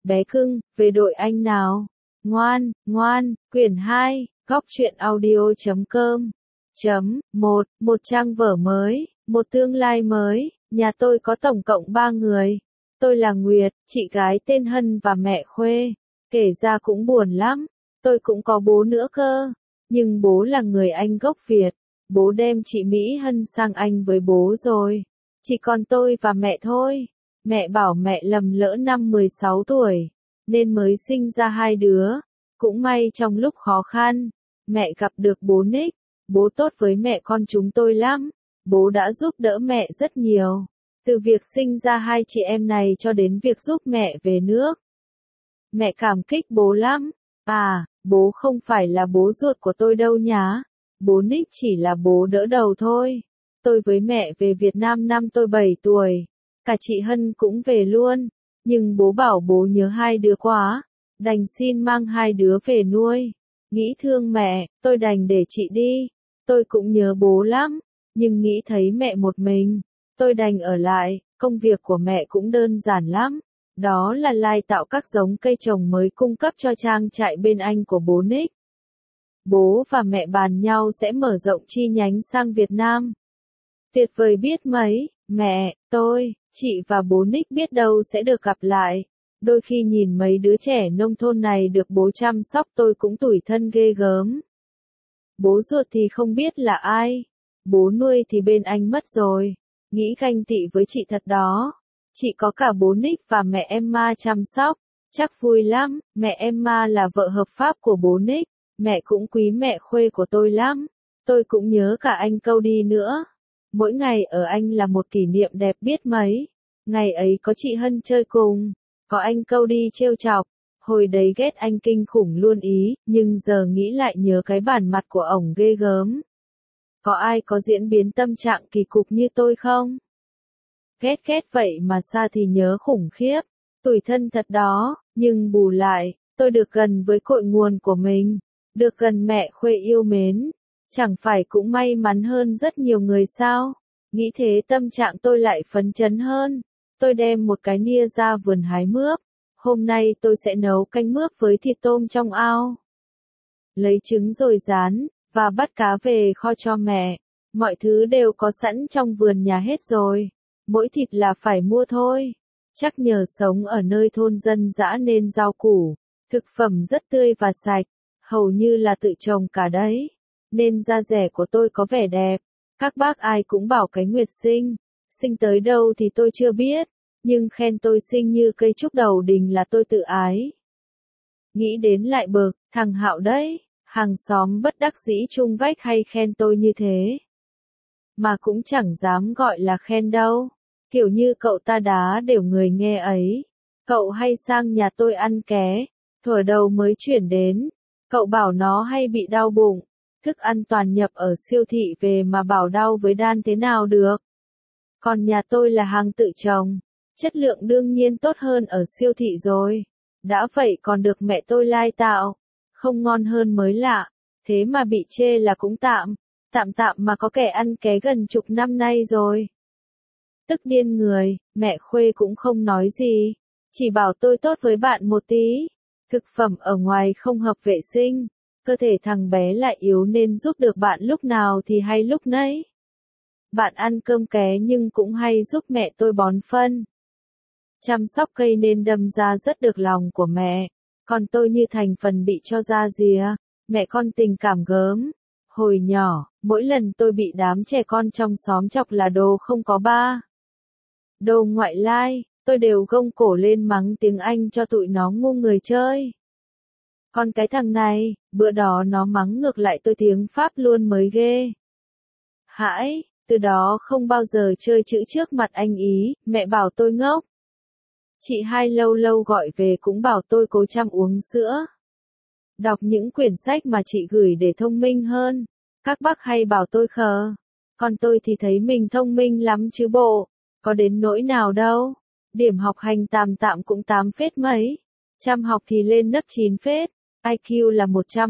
bé cưng, về đội anh nào. Ngoan, ngoan, quyển 2, góc truyện audio.com. Một trang vở mới, một tương lai mới, nhà tôi có tổng cộng 3 người. Tôi là Nguyệt, chị gái tên Hân và mẹ Khuê. Kể ra cũng buồn lắm, tôi cũng có bố nữa cơ. Nhưng bố là người Anh gốc Việt. Bố đem chị Mỹ Hân sang Anh với bố rồi. Chỉ còn tôi và mẹ thôi. Mẹ bảo mẹ lầm lỡ năm 16 tuổi, nên mới sinh ra 2 đứa. Cũng may trong lúc khó khăn, mẹ gặp được bố Nick. Bố tốt với mẹ con chúng tôi lắm. Bố đã giúp đỡ mẹ rất nhiều. Từ việc sinh ra 2 chị em này cho đến việc giúp mẹ về nước. Mẹ cảm kích bố lắm. À, bố không phải là bố ruột của tôi đâu nhá. Bố Nick chỉ là bố đỡ đầu thôi. Tôi với mẹ về Việt Nam năm tôi 7 tuổi. Cả chị Hân cũng về luôn. Nhưng bố bảo bố nhớ 2 đứa quá. Đành xin mang 2 đứa về nuôi. Nghĩ thương mẹ, tôi đành để chị đi. Tôi cũng nhớ bố lắm. Nhưng nghĩ thấy mẹ một mình, tôi đành ở lại. Công việc của mẹ cũng đơn giản lắm. Đó là lai tạo các giống cây trồng mới cung cấp cho trang trại bên Anh của bố Nick. Bố và mẹ bàn nhau sẽ mở rộng chi nhánh sang Việt Nam. Tuyệt vời biết mấy, mẹ, tôi, chị và bố Nick biết đâu sẽ được gặp lại. Đôi khi nhìn mấy đứa trẻ nông thôn này được bố chăm sóc tôi cũng tủi thân ghê gớm. Bố ruột thì không biết là ai. Bố nuôi thì bên Anh mất rồi. Nghĩ ganh tị với chị thật đó. Chị có cả bố Nick và mẹ Emma chăm sóc. Chắc vui lắm. Mẹ Emma là vợ hợp pháp của bố Nick. Mẹ cũng quý mẹ Khuê của tôi lắm. Tôi cũng nhớ cả anh Cody nữa. Mỗi ngày ở Anh là một kỷ niệm đẹp biết mấy. Ngày ấy có chị Hân chơi cùng. Có anh Cody trêu chọc. Hồi đấy ghét anh kinh khủng luôn ý. Nhưng giờ nghĩ lại nhớ cái bản mặt của ổng ghê gớm. Có ai có diễn biến tâm trạng kỳ cục như tôi không? Ghét vậy mà xa thì nhớ khủng khiếp. Tủi thân thật đó. Nhưng bù lại, tôi được gần với cội nguồn của mình. Được gần mẹ Khuê yêu mến. Chẳng phải cũng may mắn hơn rất nhiều người sao? Nghĩ thế tâm trạng tôi lại phấn chấn hơn. Tôi đem một cái nia ra vườn hái mướp. Hôm nay tôi sẽ nấu canh mướp với thịt tôm trong ao. Lấy trứng rồi rán, và bắt cá về kho cho mẹ. Mọi thứ đều có sẵn trong vườn nhà hết rồi. Mỗi thịt là phải mua thôi. Chắc nhờ sống ở nơi thôn dân dã nên rau củ, thực phẩm rất tươi và sạch. Hầu như là tự trồng cả đấy. Nên da dẻ của tôi có vẻ đẹp. Các bác ai cũng bảo cái Nguyệt xinh. Xinh tới đâu thì tôi chưa biết. Nhưng khen tôi xinh như cây trúc đầu đình là tôi tự ái. Nghĩ đến lại bực, thằng Hạo đấy. Hàng xóm bất đắc dĩ chung vách hay khen tôi như thế. Mà cũng chẳng dám gọi là khen đâu. Kiểu như cậu ta đá đều người nghe ấy. Cậu hay sang nhà tôi ăn ké. Thuở đầu mới chuyển đến. Cậu bảo nó hay bị đau bụng. Thức ăn toàn nhập ở siêu thị về mà bảo đau với đan thế nào được. Còn nhà tôi là hàng tự trồng. Chất lượng đương nhiên tốt hơn ở siêu thị rồi. Đã vậy còn được mẹ tôi lai tạo. Không ngon hơn mới lạ. Thế mà bị chê là cũng tạm. Tạm mà có kẻ ăn ké gần chục năm nay rồi. Tức điên người, mẹ Khuê cũng không nói gì. Chỉ bảo tôi tốt với bạn một tí. Thực phẩm ở ngoài không hợp vệ sinh. Cơ thể thằng bé lại yếu nên giúp được bạn lúc nào thì hay lúc nấy. Bạn ăn cơm ké nhưng cũng hay giúp mẹ tôi bón phân. Chăm sóc cây nên đâm ra rất được lòng của mẹ. Còn tôi như thành phần bị cho ra rìa. Mẹ con tình cảm gớm. Hồi nhỏ, mỗi lần tôi bị đám trẻ con trong xóm chọc là đồ không có ba. Đồ ngoại lai, tôi đều gông cổ lên mắng tiếng Anh cho tụi nó ngu người chơi. Còn cái thằng này, bữa đó nó mắng ngược lại tôi tiếng Pháp luôn mới ghê. Hãi, từ đó không bao giờ chơi chữ trước mặt anh ý, mẹ bảo tôi ngốc. Chị hai lâu lâu gọi về cũng bảo tôi cố chăm uống sữa. Đọc những quyển sách mà chị gửi để thông minh hơn. Các bác hay bảo tôi khờ. Còn tôi thì thấy mình thông minh lắm chứ bộ. Có đến nỗi nào đâu. Điểm học hành tạm cũng 8 phết mấy. Chăm học thì lên nấc 9 phết. IQ là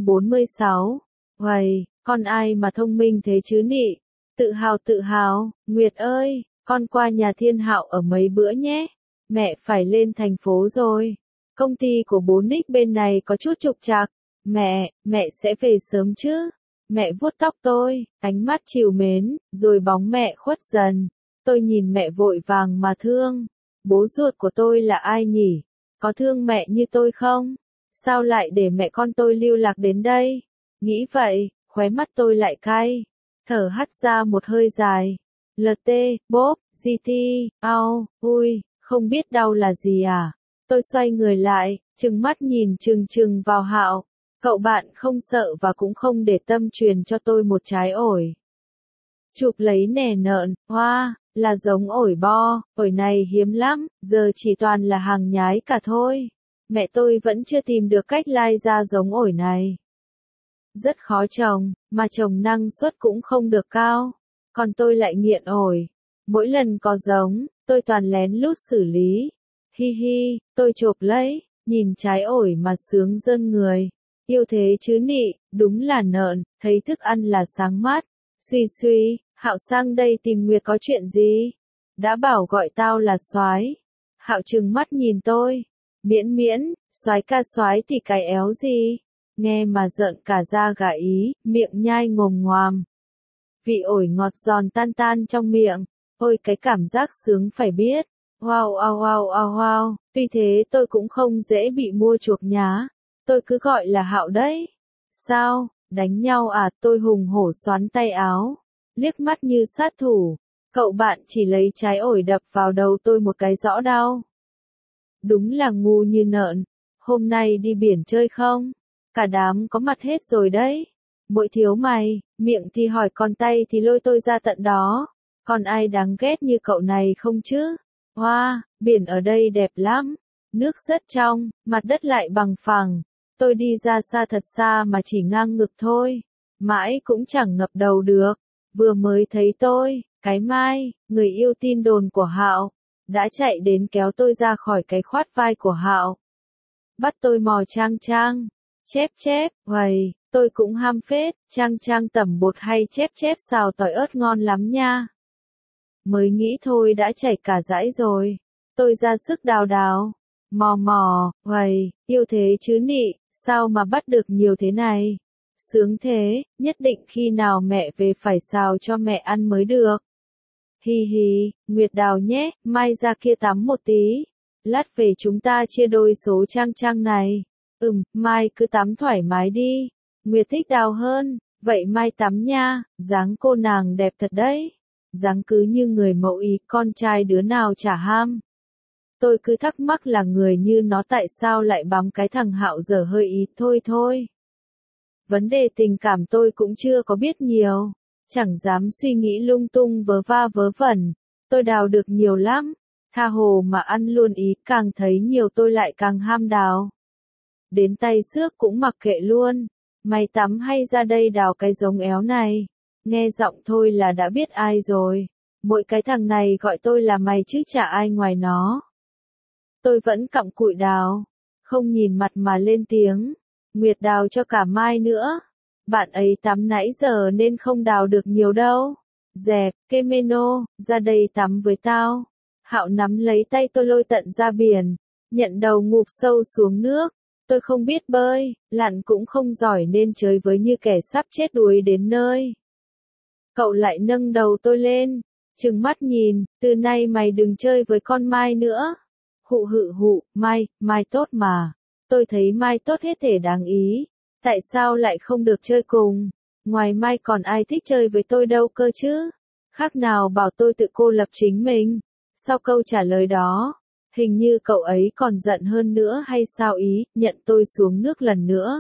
146. Uầy, con ai mà thông minh thế chứ nị. Tự hào, Nguyệt ơi, con qua nhà Thiên Hạo ở mấy bữa nhé. Mẹ phải lên thành phố rồi. Công ty của bố Nick bên này có chút trục trặc. Mẹ sẽ về sớm chứ? Mẹ vuốt tóc tôi, ánh mắt trìu mến, rồi bóng mẹ khuất dần. Tôi nhìn mẹ vội vàng mà thương. Bố ruột của tôi là ai nhỉ? Có thương mẹ như tôi không? Sao lại để mẹ con tôi lưu lạc đến đây? Nghĩ vậy, khóe mắt tôi lại cay. Thở hắt ra một hơi dài. LT, bốp, GT, ao, ui, không biết đau là gì à? Tôi xoay người lại, trừng mắt nhìn chừng vào Hạo. Cậu bạn không sợ và cũng không để tâm truyền cho tôi một trái ổi. Chụp lấy nè nợn, hoa, là giống ổi bo, ổi này hiếm lắm, giờ chỉ toàn là hàng nhái cả thôi. Mẹ tôi vẫn chưa tìm được cách lai ra giống ổi này. Rất khó trồng, mà trồng năng suất cũng không được cao. Còn tôi lại nghiện ổi. Mỗi lần có giống, tôi toàn lén lút xử lý. Hi hi, tôi chộp lấy, nhìn trái ổi mà sướng rơn người. Yêu thế chứ nị, đúng là nợn, thấy thức ăn là sáng mắt. Suy, Hạo sang đây tìm Nguyệt có chuyện gì? Đã bảo gọi tao là soái. Hạo trừng mắt nhìn tôi. Miễn, soái ca soái thì cái éo gì? Nghe mà giận cả da gà ý, miệng nhai ngồm ngoàm. Vị ổi ngọt giòn tan trong miệng. Ôi cái cảm giác sướng phải biết. Wow. Tuy thế tôi cũng không dễ bị mua chuộc nhá. Tôi cứ gọi là Hạo đấy. Sao, đánh nhau à? Tôi hùng hổ xoắn tay áo. Liếc mắt như sát thủ. Cậu bạn chỉ lấy trái ổi đập vào đầu tôi một cái rõ đau. Đúng là ngu như nợn. Hôm nay đi biển chơi không? Cả đám có mặt hết rồi đấy. Mỗi thiếu mày, miệng thì hỏi còn tay thì lôi tôi ra tận đó. Còn ai đáng ghét như cậu này không chứ? Hoa, biển ở đây đẹp lắm. Nước rất trong, mặt đất lại bằng phẳng. Tôi đi ra xa thật xa mà chỉ ngang ngực thôi. Mãi cũng chẳng ngập đầu được. Vừa mới thấy tôi, cái Mai, người yêu tin đồn của Hạo, đã chạy đến kéo tôi ra khỏi cái khoát vai của Hạo. Bắt tôi mò Trang. Chép, vầy, tôi cũng ham phết, Trang tẩm bột hay chép xào tỏi ớt ngon lắm nha. Mới nghĩ thôi đã chảy cả dãi rồi. Tôi ra sức đào. Mò, vầy, yêu thế chứ nị, sao mà bắt được nhiều thế này? Sướng thế, nhất định khi nào mẹ về phải xào cho mẹ ăn mới được. Hi, Nguyệt đào nhé, mai ra kia tắm một tí. Lát về chúng ta chia đôi số Trang này. Mai cứ tắm thoải mái đi. Nguyệt thích đào hơn, vậy mai tắm nha, dáng cô nàng đẹp thật đấy. Dáng cứ như người mẫu ý, con trai đứa nào chả ham. Tôi cứ thắc mắc là người như nó tại sao lại bám cái thằng Hạo dở hơi ý, thôi. Vấn đề tình cảm tôi cũng chưa có biết nhiều. Chẳng dám suy nghĩ lung tung vớ va vớ vẩn. Tôi đào được nhiều lắm. Tha hồ mà ăn luôn ý, càng thấy nhiều tôi lại càng ham đào. Đến tay xước cũng mặc kệ luôn. Mày tắm hay ra đây đào cái giống éo này? Nghe giọng thôi là đã biết ai rồi. Mỗi cái thằng này gọi tôi là mày chứ chả ai ngoài nó. Tôi vẫn cặm cụi đào. Không nhìn mặt mà lên tiếng. Nguyệt đào cho cả Mai nữa. Bạn ấy tắm nãy giờ nên không đào được nhiều đâu. Dẹp, Kemeno, ra đây tắm với tao. Hạo nắm lấy tay tôi lôi tận ra biển. Nhận đầu ngụp sâu xuống nước. Tôi không biết bơi, lặn cũng không giỏi nên chơi với như kẻ sắp chết đuối đến nơi. Cậu lại nâng đầu tôi lên, trừng mắt nhìn, từ nay mày đừng chơi với con Mai nữa. Hụ, Mai tốt mà. Tôi thấy Mai tốt hết thể đáng ý. Tại sao lại không được chơi cùng? Ngoài Mai còn ai thích chơi với tôi đâu cơ chứ? Khác nào bảo tôi tự cô lập chính mình. Sau câu trả lời đó, hình như cậu ấy còn giận hơn nữa hay sao ý, nhận tôi xuống nước lần nữa.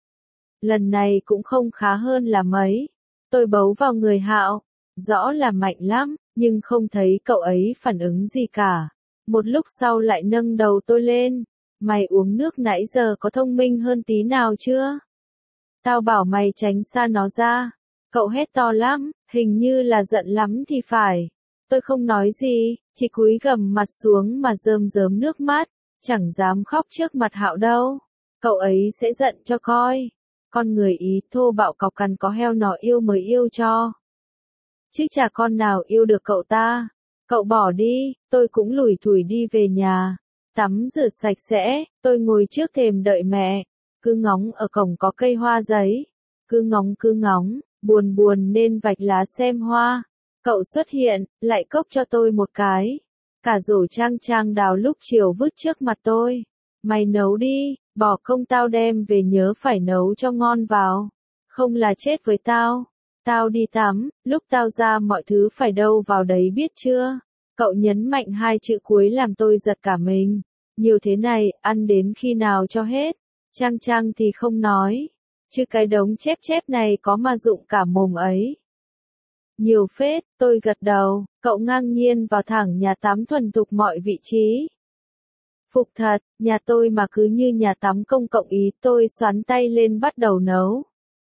Lần này cũng không khá hơn là mấy. Tôi bấu vào người Hạo, rõ là mạnh lắm, nhưng không thấy cậu ấy phản ứng gì cả. Một lúc sau lại nâng đầu tôi lên. Mày uống nước nãy giờ có thông minh hơn tí nào chưa? Tao bảo mày tránh xa nó ra. Cậu hét to lắm, hình như là giận lắm thì phải. Tôi không nói gì, chỉ cúi gằm mặt xuống mà rơm nước mắt, chẳng dám khóc trước mặt Hạo đâu. Cậu ấy sẽ giận cho coi. Con người Ý thô bạo cọc cằn có heo nó yêu mới yêu cho. Chứ chả con nào yêu được cậu ta. Cậu bỏ đi, tôi cũng lủi thủi đi về nhà. Tắm rửa sạch sẽ, tôi ngồi trước thềm đợi mẹ, cứ ngóng ở cổng có cây hoa giấy, cứ ngóng, buồn buồn nên vạch lá xem hoa. Cậu xuất hiện, lại cốc cho tôi một cái. Cả rổ trang đào lúc chiều vứt trước mặt tôi. Mày nấu đi, bỏ công tao đem về nhớ phải nấu cho ngon vào. Không là chết với tao. Tao đi tắm, lúc tao ra mọi thứ phải đâu vào đấy biết chưa? Cậu nhấn mạnh hai chữ cuối làm tôi giật cả mình. Nhiều thế này, ăn đến khi nào cho hết? Trang thì không nói. Chứ cái đống chép này có mà dụng cả mồm ấy. Nhiều phết, tôi gật đầu, cậu ngang nhiên vào thẳng nhà tắm thuần thục mọi vị trí. Phục thật, nhà tôi mà cứ như nhà tắm công cộng ý, tôi xoắn tay lên bắt đầu nấu.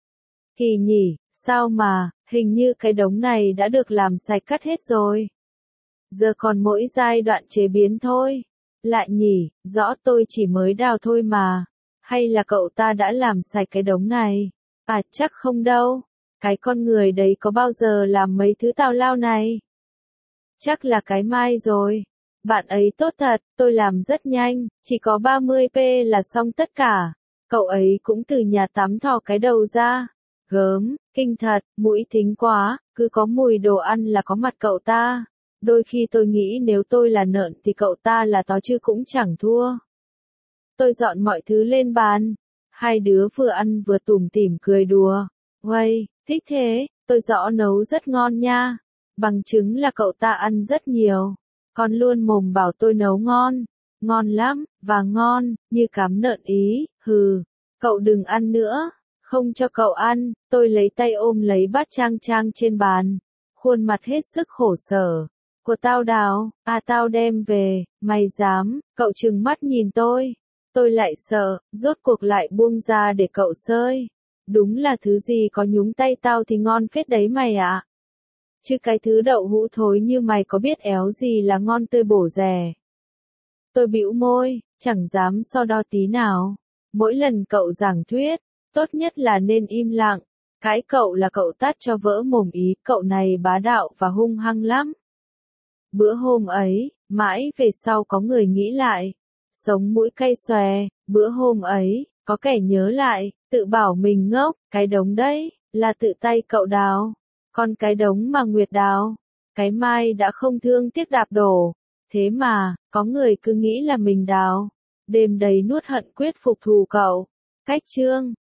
Kỳ nhỉ, sao mà, hình như cái đống này đã được làm sạch cắt hết rồi. Giờ còn mỗi giai đoạn chế biến thôi. Lại nhỉ, rõ tôi chỉ mới đào thôi mà. Hay là cậu ta đã làm sạch cái đống này? À chắc không đâu. Cái con người đấy có bao giờ làm mấy thứ tào lao này? Chắc là cái Mai rồi. Bạn ấy tốt thật, tôi làm rất nhanh, chỉ có 30p là xong tất cả. Cậu ấy cũng từ nhà tắm thò cái đầu ra. Gớm, kinh thật, mũi thính quá, cứ có mùi đồ ăn là có mặt cậu ta. Đôi khi tôi nghĩ nếu tôi là nợn thì cậu ta là tó chứ cũng chẳng thua. Tôi dọn mọi thứ lên bàn. Hai đứa vừa ăn vừa tủm tỉm cười đùa. Uầy, thích thế, tôi rõ nấu rất ngon nha. Bằng chứng là cậu ta ăn rất nhiều. Còn luôn mồm bảo tôi nấu ngon. Ngon lắm, và ngon, như cám nợn ý, hừ. Cậu đừng ăn nữa. Không cho cậu ăn, tôi lấy tay ôm lấy bát trang trên bàn. Khuôn mặt hết sức khổ sở. Của tao đào, à tao đem về, mày dám, cậu trừng mắt nhìn tôi. Tôi lại sợ, rốt cuộc lại buông ra để cậu sơi. Đúng là thứ gì có nhúng tay tao thì ngon phết đấy mày ạ. Chứ cái thứ đậu hũ thối như mày có biết éo gì là ngon tươi bổ rẻ. Tôi bĩu môi, chẳng dám so đo tí nào. Mỗi lần cậu giảng thuyết, tốt nhất là nên im lặng. Cãi cậu là cậu tát cho vỡ mồm ý, cậu này bá đạo và hung hăng lắm. Bữa hôm ấy, mãi về sau có người nghĩ lại. Sống mũi cay xòe, bữa hôm ấy, có kẻ nhớ lại, tự bảo mình ngốc, cái đống đấy, là tự tay cậu đào. Còn cái đống mà Nguyệt đào, cái Mai đã không thương tiếc đạp đổ. Thế mà, có người cứ nghĩ là mình đào. Đêm đầy nuốt hận quyết phục thù cậu. Cách chương